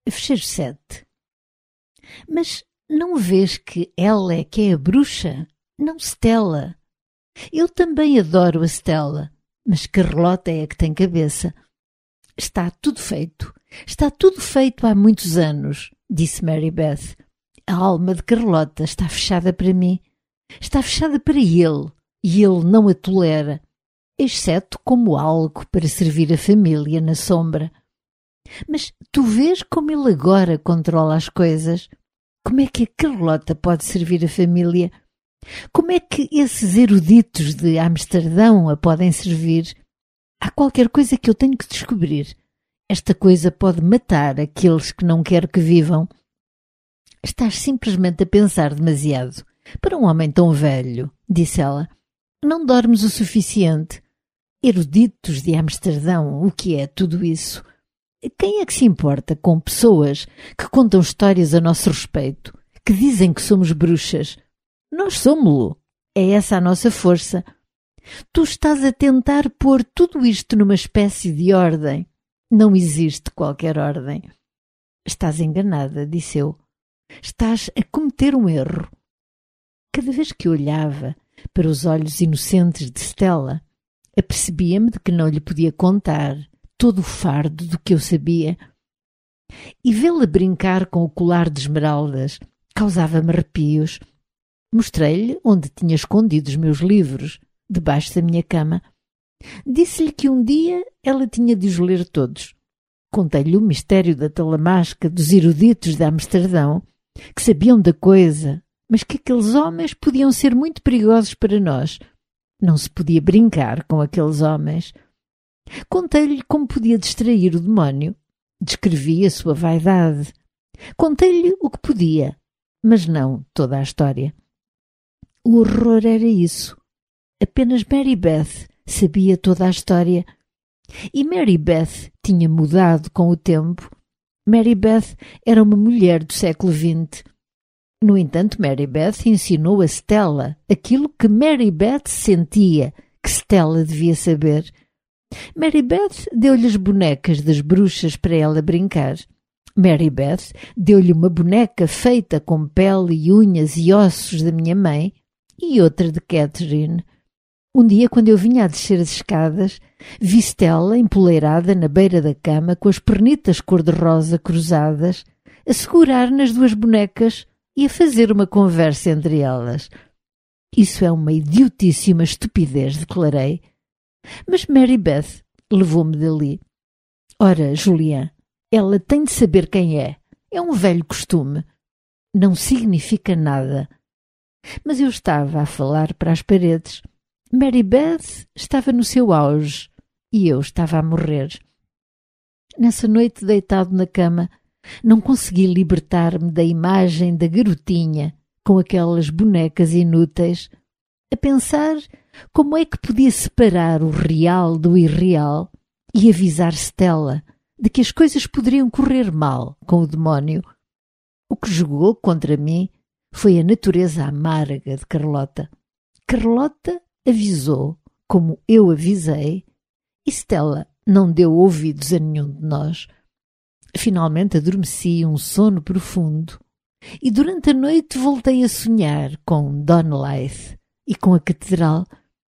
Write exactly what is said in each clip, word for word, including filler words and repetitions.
Fecheiro sete. Mas não vês que ela é que é a bruxa? Não Stella. Eu também adoro a Stella, mas Carlota é a que tem cabeça. Está tudo feito. Está tudo feito há muitos anos, disse Mary Beth. A alma de Carlota está fechada para mim. Está fechada para ele, e ele não a tolera, exceto como algo para servir a família na sombra. Mas tu vês como ele agora controla as coisas? Como é que a Carlota pode servir a família? Como é que esses eruditos de Amsterdão a podem servir? Há qualquer coisa que eu tenho que descobrir. Esta coisa pode matar aqueles que não quero que vivam. Estás simplesmente a pensar demasiado. Para um homem tão velho, disse ela, não dormes o suficiente. Eruditos de Amsterdão, o que é tudo isso? Quem é que se importa com pessoas que contam histórias a nosso respeito, que dizem que somos bruxas? Nós somos-lo. É essa a nossa força. Tu estás a tentar pôr tudo isto numa espécie de ordem. Não existe qualquer ordem. Estás enganada, disse eu. Estás a cometer um erro. Cada vez que olhava para os olhos inocentes de Stella, apercebia-me de que não lhe podia contar todo o fardo do que eu sabia. E vê-la brincar com o colar de esmeraldas causava-me arrepios. Mostrei-lhe onde tinha escondido os meus livros, debaixo da minha cama. Disse-lhe que um dia ela tinha de os ler todos. Contei-lhe o mistério da talamasca dos eruditos de Amsterdão, que sabiam da coisa, mas que aqueles homens podiam ser muito perigosos para nós. Não se podia brincar com aqueles homens. Contei-lhe como podia distrair o demónio. Descrevi a sua vaidade. Contei-lhe o que podia, mas não toda a história. O horror era isso. Apenas Mary Beth sabia toda a história. E Mary Beth tinha mudado com o tempo. Mary Beth era uma mulher do século vinte. No entanto, Mary Beth ensinou a Stella aquilo que Mary Beth sentia que Stella devia saber. Mary Beth deu-lhe as bonecas das bruxas para ela brincar. Mary Beth deu-lhe uma boneca feita com pele e unhas e ossos da minha mãe e outra de Catherine. Um dia, quando eu vinha a descer as escadas, vi Stella empoleirada na beira da cama com as pernitas cor-de-rosa cruzadas, a segurar nas duas bonecas e a fazer uma conversa entre elas. Isso é uma idiotice e uma estupidez, declarei. Mas Mary Beth levou-me dali. Ora, Julian, ela tem de saber quem é. É um velho costume. Não significa nada. Mas eu estava a falar para as paredes. Mary Beth estava no seu auge e eu estava a morrer. Nessa noite, deitado na cama, não consegui libertar-me da imagem da garotinha com aquelas bonecas inúteis, a pensar como é que podia separar o real do irreal e avisar Stella de que as coisas poderiam correr mal com o demónio. O que jogou contra mim foi a natureza amarga de Carlota. Carlota avisou, como eu avisei, e Stella não deu ouvidos a nenhum de nós. Finalmente adormeci um sono profundo e durante a noite voltei a sonhar com Donleith e com a catedral.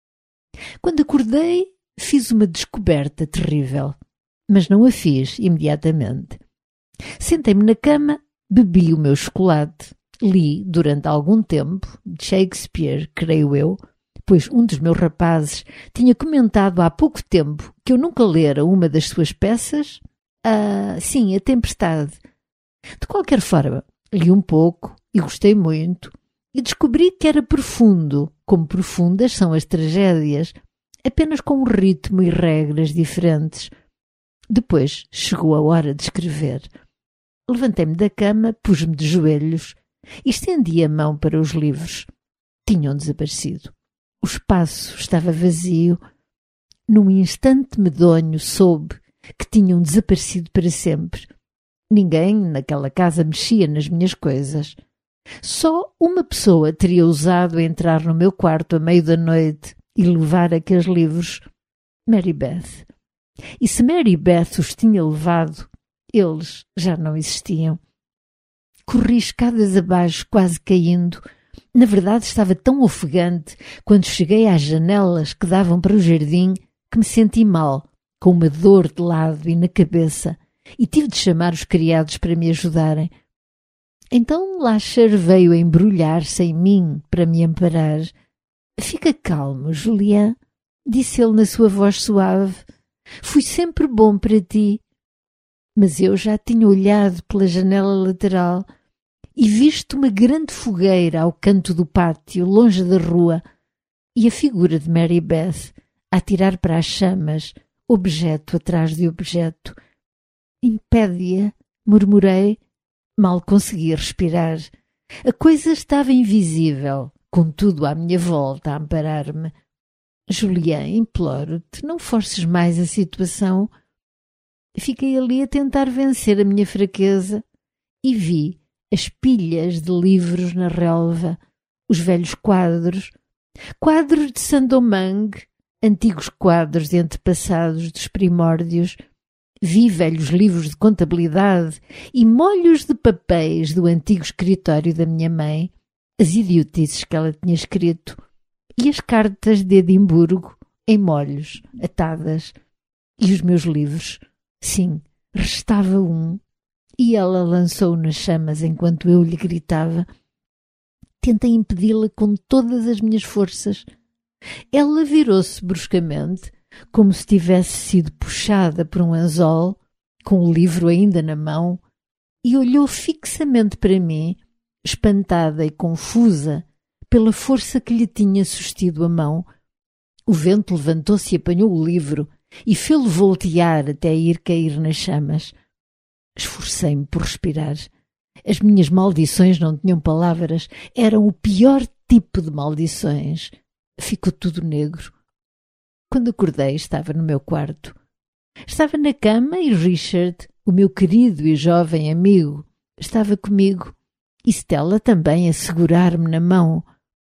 Quando acordei, fiz uma descoberta terrível, mas não a fiz imediatamente. Sentei-me na cama, bebi o meu chocolate, li durante algum tempo Shakespeare, creio eu, pois um dos meus rapazes tinha comentado há pouco tempo que eu nunca lera uma das suas peças. Ah, sim, A Tempestade. De qualquer forma, li um pouco e gostei muito e descobri que era profundo, como profundas são as tragédias, apenas com um ritmo e regras diferentes. Depois chegou a hora de escrever. Levantei-me da cama, pus-me de joelhos e estendi a mão para os livros. Tinham desaparecido. O espaço estava vazio. Num instante medonho soube que tinham desaparecido para sempre. Ninguém naquela casa mexia nas minhas coisas. Só uma pessoa teria ousado entrar no meu quarto à meio da noite e levar aqueles livros. Mary Beth. E se Mary Beth os tinha levado, Eles já não existiam. Corri escadas abaixo, quase caindo. Na verdade, estava tão ofegante quando cheguei às janelas que davam para o jardim que me senti mal, com uma dor de lado e na cabeça, e tive de chamar os criados para me ajudarem. Então Lasher veio embrulhar-se em mim para me amparar. «Fica calmo, Julián», disse ele na sua voz suave. «Fui sempre bom para ti». Mas eu já tinha olhado pela janela lateral e visto uma grande fogueira ao canto do pátio, longe da rua, e a figura de Mary Beth a atirar para as chamas, objeto atrás de objeto. «Impede-a», murmurei. Mal conseguia respirar. A coisa estava invisível, com tudo à minha volta a amparar-me. «Julián, imploro-te, não forces mais a situação». Fiquei ali a tentar vencer a minha fraqueza e vi as pilhas de livros na relva, os velhos quadros, quadros de Saint-Domingue, antigos quadros de antepassados dos primórdios. Vi velhos livros de contabilidade e molhos de papéis do antigo escritório da minha mãe, as idiotices que ela tinha escrito, e as cartas de Edimburgo em molhos, atadas, e os meus livros. Sim, restava um, e ela lançou-o nas chamas enquanto eu lhe gritava. Tentei impedi-la com todas as minhas forças. Ela virou-se bruscamente, como se tivesse sido puxada por um anzol, com o livro ainda na mão, e olhou fixamente para mim, espantada e confusa pela força que lhe tinha sustido a mão. O vento levantou-se e apanhou o livro e fê-lo voltear até ir cair nas chamas. Esforcei-me por respirar. As minhas maldições não tinham palavras, eram o pior tipo de maldições. Ficou tudo negro. Quando acordei, estava no meu quarto. Estava na cama e Richard, o meu querido e jovem amigo, estava comigo, e Stella também a segurar-me na mão.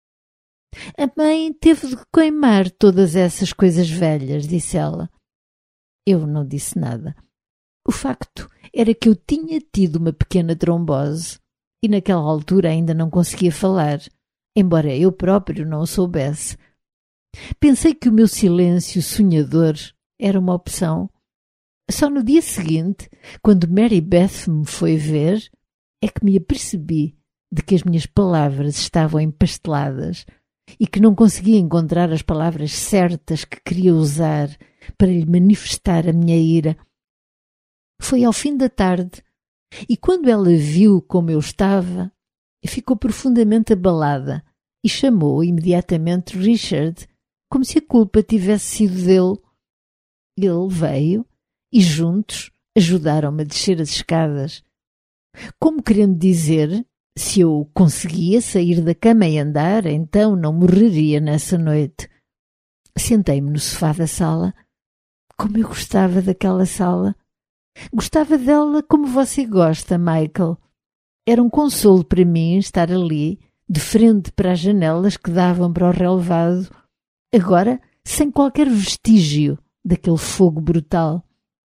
A mãe teve de queimar todas essas coisas velhas, disse ela. Eu não disse nada. O facto era que eu tinha tido uma pequena trombose e naquela altura ainda não conseguia falar, embora eu próprio não o soubesse. Pensei que o meu silêncio sonhador era uma opção. Só no dia seguinte, quando Mary Beth me foi ver, é que me apercebi de que as minhas palavras estavam empasteladas e que não conseguia encontrar as palavras certas que queria usar para lhe manifestar a minha ira. Foi ao fim da tarde, e quando ela viu como eu estava, ficou profundamente abalada e chamou imediatamente Richard, como se a culpa tivesse sido dele. Ele veio e juntos ajudaram-me a descer as escadas, como querendo dizer, se eu conseguia sair da cama e andar, então não morreria nessa noite. Sentei-me no sofá da sala. Como eu gostava daquela sala! Gostava dela como você gosta, Michael. Era um consolo para mim estar ali, de frente para as janelas que davam para o relvado, agora sem qualquer vestígio daquele fogo brutal.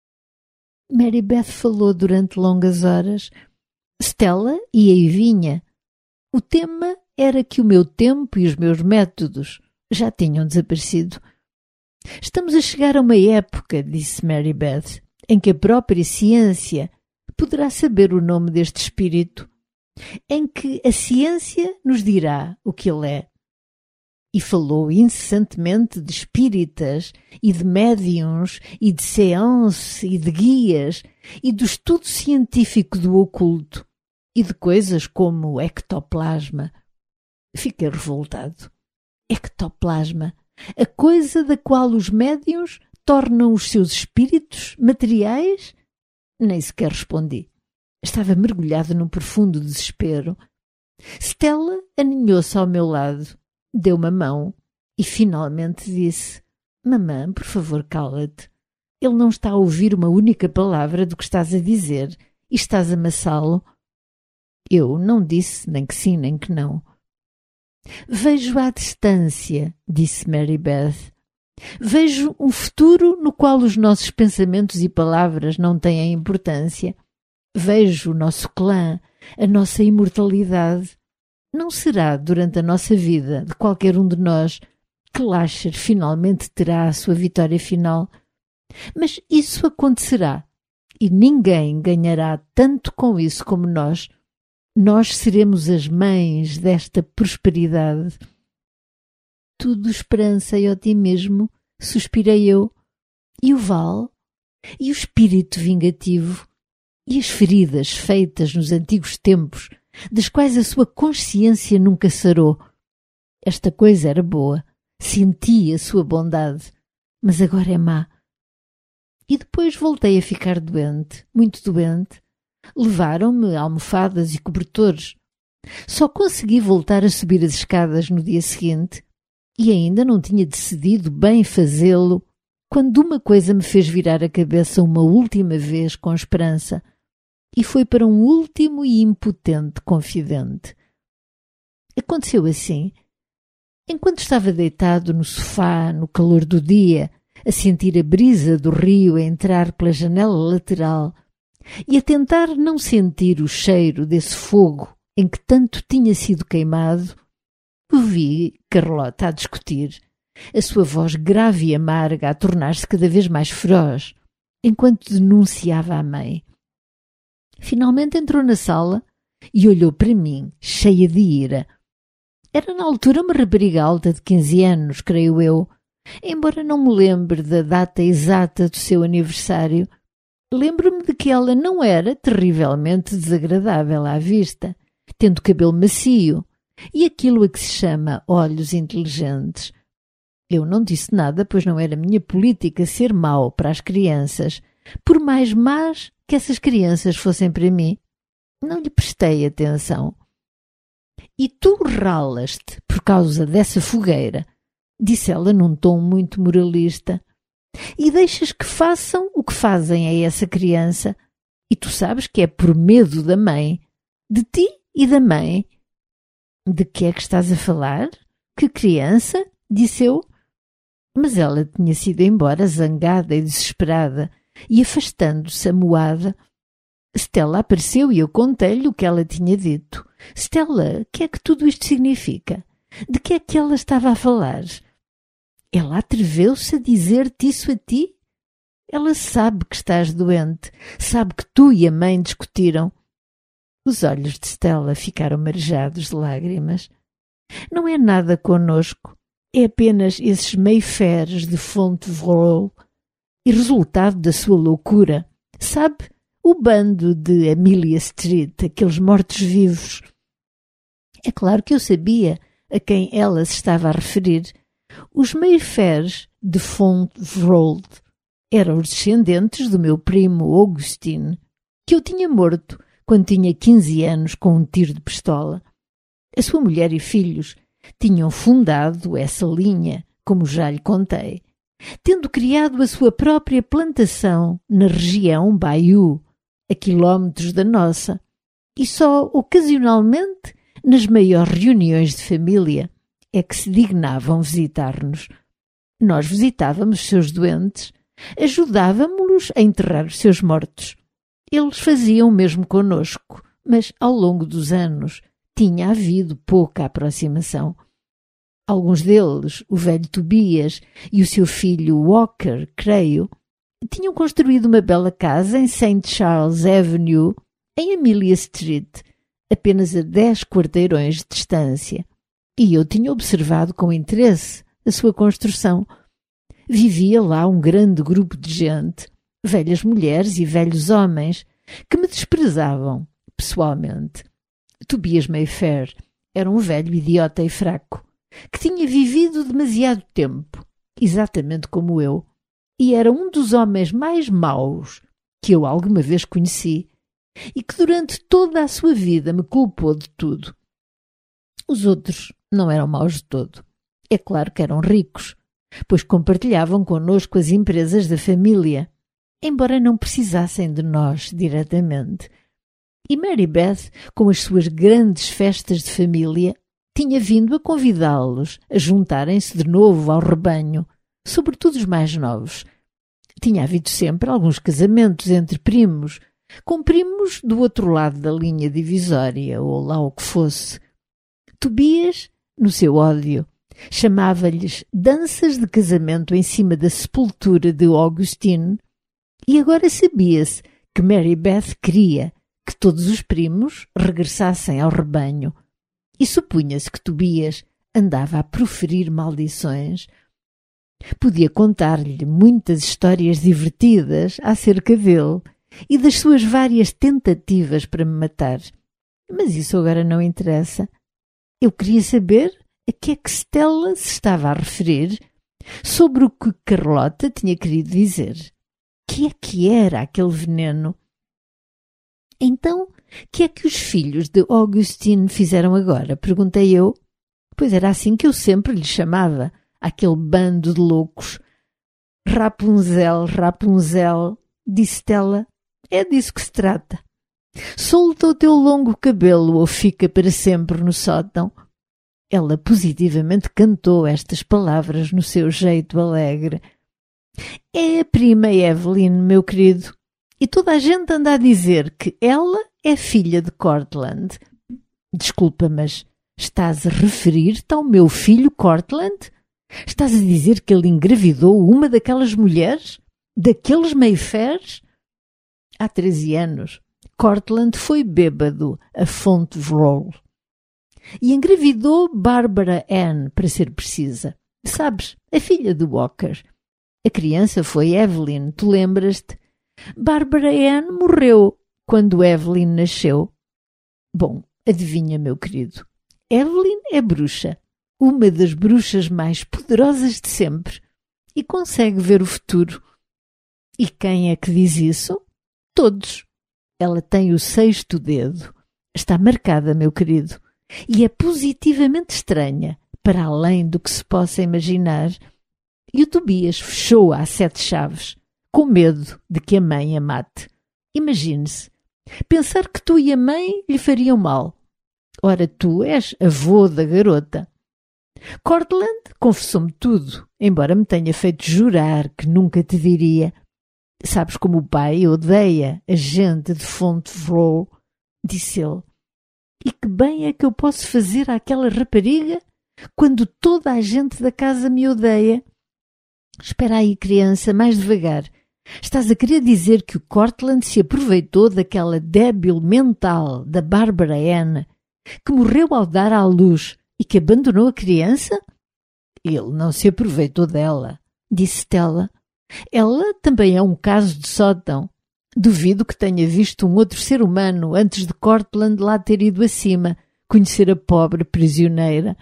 Mary Beth falou durante longas horas. Stella ia e vinha. O tema era que o meu tempo e os meus métodos já tinham desaparecido. Estamos a chegar a uma época, disse Mary Beth, em que a própria ciência poderá saber o nome deste espírito, em que a ciência nos dirá o que ele é. E falou incessantemente de espíritas e de médiuns e de séance e de guias e do estudo científico do oculto e de coisas como o ectoplasma. Fiquei revoltado. Ectoplasma, a coisa da qual os médiuns tornam os seus espíritos materiais? Nem sequer respondi. Estava mergulhado num profundo desespero. Stella aninhou-se ao meu lado, deu-me a mão e finalmente disse: Mamã, por favor, cala-te. Ele não está a ouvir uma única palavra do que estás a dizer e estás a amassá-lo. Eu não disse nem que sim nem que não. Vejo à distância, disse Mary Beth. Vejo um futuro no qual os nossos pensamentos e palavras não têm importância. vejo o nosso clã, a nossa imortalidade. Não será durante a nossa vida de qualquer um de nós que Lasher finalmente terá a sua vitória final. Mas isso acontecerá e ninguém ganhará tanto com isso como nós. Nós seremos as mães desta prosperidade. Tudo esperança e otimismo, suspirei eu. E o Val? E o espírito vingativo? E as feridas feitas nos antigos tempos, das quais a sua consciência nunca sarou? Esta coisa era boa, senti a sua bondade, mas agora é má. E depois voltei a ficar doente, muito doente. Levaram-me almofadas e cobertores. Só consegui voltar a subir as escadas no dia seguinte e ainda não tinha decidido bem fazê-lo quando uma coisa me fez virar a cabeça uma última vez com esperança, e foi para um último e impotente confidente. Aconteceu assim. Enquanto estava deitado no sofá, no calor do dia, a sentir a brisa do rio a entrar pela janela lateral e a tentar não sentir o cheiro desse fogo em que tanto tinha sido queimado, ouvi Carlota a discutir, a sua voz grave e amarga a tornar-se cada vez mais feroz, enquanto denunciava a mãe. Finalmente entrou na sala e olhou para mim, cheia de ira. Era na altura uma rapariga alta de quinze anos, creio eu, embora não me lembre da data exata do seu aniversário. Lembro-me de que ela não era terrivelmente desagradável à vista, tendo cabelo macio e aquilo a que se chama olhos inteligentes. Eu não disse nada, pois não era minha política ser mau para as crianças, por mais más que essas crianças fossem para mim. Não lhe prestei atenção. E tu ralas-te por causa dessa fogueira, disse ela num tom muito moralista, e deixas que façam o que fazem a essa criança, e tu sabes que é por medo da mãe, de ti e da mãe. De que é que estás a falar? Que criança? Disse eu. Mas ela tinha sido embora zangada e desesperada, e afastando-se amuada. Stella apareceu e eu contei-lhe o que ela tinha dito. Stella, o que é que tudo isto significa? De que é que ela estava a falar? Ela atreveu-se a dizer-te isso a ti? Ela sabe que estás doente, sabe que tu e a mãe discutiram. Os olhos de Stella ficaram marejados de lágrimas. Não é nada conosco, é apenas esses Mayfairs de Fontevraud e resultado da sua loucura. Sabe, o bando de Amelia Street, aqueles mortos-vivos. É claro que eu sabia a quem ela se estava a referir. Os Mayfairs de Fontevraud eram os descendentes do meu primo Augustine, que eu tinha morto quando tinha quinze anos com um tiro de pistola. A sua mulher e filhos tinham fundado essa linha, como já lhe contei, tendo criado a sua própria plantação na região Bayou, a quilómetros da nossa, e só ocasionalmente, nas maiores reuniões de família, é que se dignavam visitar-nos. Nós visitávamos os seus doentes, ajudávamos-los a enterrar os seus mortos. Eles faziam o mesmo conosco, mas ao longo dos anos tinha havido pouca aproximação. Alguns deles, o velho Tobias e o seu filho Walker, creio, tinham construído uma bela casa em Saint Charles Avenue, em Amelia Street, apenas a dez quarteirões de distância, e eu tinha observado com interesse a sua construção. Vivia lá um grande grupo de gente, velhas mulheres e velhos homens, que me desprezavam pessoalmente. Tobias Mayfair era um velho idiota e fraco, que tinha vivido demasiado tempo, exatamente como eu, e era um dos homens mais maus que eu alguma vez conheci, e que durante toda a sua vida me culpou de tudo. Os outros não eram maus de todo. É claro que eram ricos, pois compartilhavam connosco as empresas da família, embora não precisassem de nós diretamente. E Mary Beth, com as suas grandes festas de família, tinha vindo a convidá-los a juntarem-se de novo ao rebanho, sobretudo os mais novos. Tinha havido sempre alguns casamentos entre primos, com primos do outro lado da linha divisória, ou lá o que fosse. Tobias, no seu ódio, chamava-lhes danças de casamento em cima da sepultura de Augustine, e agora sabia-se que Mary Beth queria que todos os primos regressassem ao rebanho, e supunha-se que Tobias andava a proferir maldições. Podia contar-lhe muitas histórias divertidas acerca dele e das suas várias tentativas para me matar, mas isso agora não interessa. Eu queria saber a que é que Stella se estava a referir sobre o que Carlota tinha querido dizer. Que é que era aquele veneno? Então, que é que os filhos de Augustine fizeram agora? Perguntei eu, pois era assim que eu sempre lhe chamava, aquele bando de loucos. Rapunzel, Rapunzel, disse Stella, é disso que se trata. Solta o teu longo cabelo ou fica para sempre no sótão. Ela positivamente cantou estas palavras no seu jeito alegre. É a prima Evelyn, meu querido, e toda a gente anda a dizer que ela é filha de Cortland. Desculpa, mas estás a referir-te ao meu filho Cortland? Estás a dizer que ele engravidou uma daquelas mulheres? Daqueles Mayfairs? Há treze anos, Cortland foi bêbado a Fontevraud e engravidou Barbara Ann, para ser precisa. Sabes, a filha de Walker. A criança foi Evelyn, tu lembras-te? Barbara Ann morreu quando Evelyn nasceu. Bom, adivinha, meu querido. Evelyn é bruxa, uma das bruxas mais poderosas de sempre, e consegue ver o futuro. E quem é que diz isso? Todos. Ela tem o sexto dedo. Está marcada, meu querido, e é positivamente estranha, para além do que se possa imaginar. E o Tobias fechou-a a sete chaves, com medo de que a mãe a mate. Imagine-se, pensar que tu e a mãe lhe fariam mal. Ora, tu és avô da garota. Cortland confessou-me tudo, embora me tenha feito jurar que nunca te diria. Sabes como o pai odeia a gente de Fontevraud, disse ele. E que bem é que eu posso fazer àquela rapariga quando toda a gente da casa me odeia? Espera aí, criança, mais devagar. Estás a querer dizer que o Cortland se aproveitou daquela débil mental da Barbara Ann, que morreu ao dar à luz e que abandonou a criança? Ele não se aproveitou dela, disse Stella. Ela também é um caso de sótão. Duvido que tenha visto um outro ser humano antes de Cortland lá ter ido acima, conhecer a pobre prisioneira.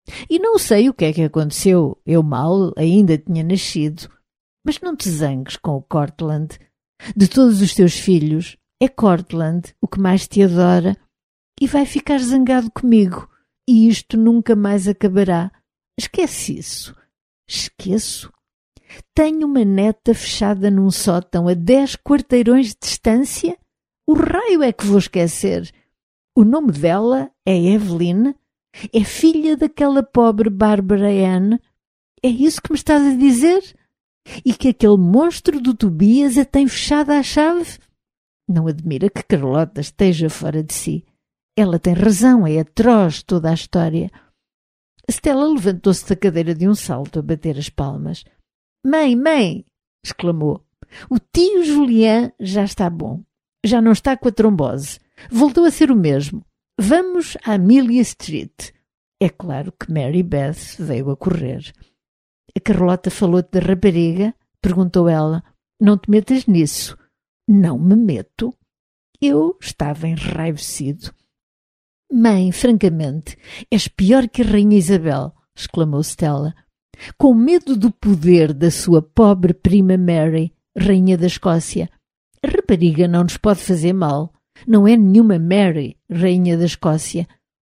E não sei o que é que aconteceu, eu mal ainda tinha nascido. Mas não te zangues com o Cortland. De todos os teus filhos, é Cortland o que mais te adora e vai ficar zangado comigo, e isto nunca mais acabará. Esquece isso. Esqueço. Tenho uma neta fechada num sótão a dez quarteirões de distância? O raio é que vou esquecer. O nome dela é Evelyn? É filha daquela pobre Barbara Ann? É isso que me estás a dizer? E que aquele monstro do Tobias a tem fechada à chave? Não admira que Carlota esteja fora de si. Ela tem razão, é atroz toda a história. Stella levantou-se da cadeira de um salto a bater as palmas. Mãe, mãe, exclamou, o tio Julián já está bom. Já não está com a trombose. Voltou a ser o mesmo. Vamos à Amelia Street. É claro que Mary Beth veio a correr. A Carlota falou-te da rapariga? Perguntou ela. Não te metas nisso. Não me meto. Eu estava enraivecido. Mãe, francamente, és pior que a Rainha Isabel, exclamou Stella. Com medo do poder da sua pobre prima Mary, Rainha da Escócia. A rapariga não nos pode fazer mal. Não é nenhuma Mary, Rainha da Escócia.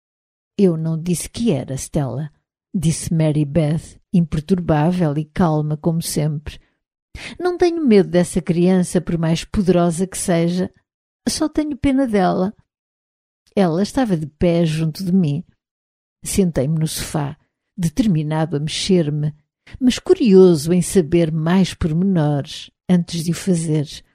Eu não disse que era, Stella, disse Mary Beth, imperturbável e calma como sempre. Não tenho medo dessa criança, por mais poderosa que seja. Só tenho pena dela. Ela estava de pé junto de mim. Sentei-me no sofá, determinado a mexer-me, mas curioso em saber mais pormenores antes de o fazer.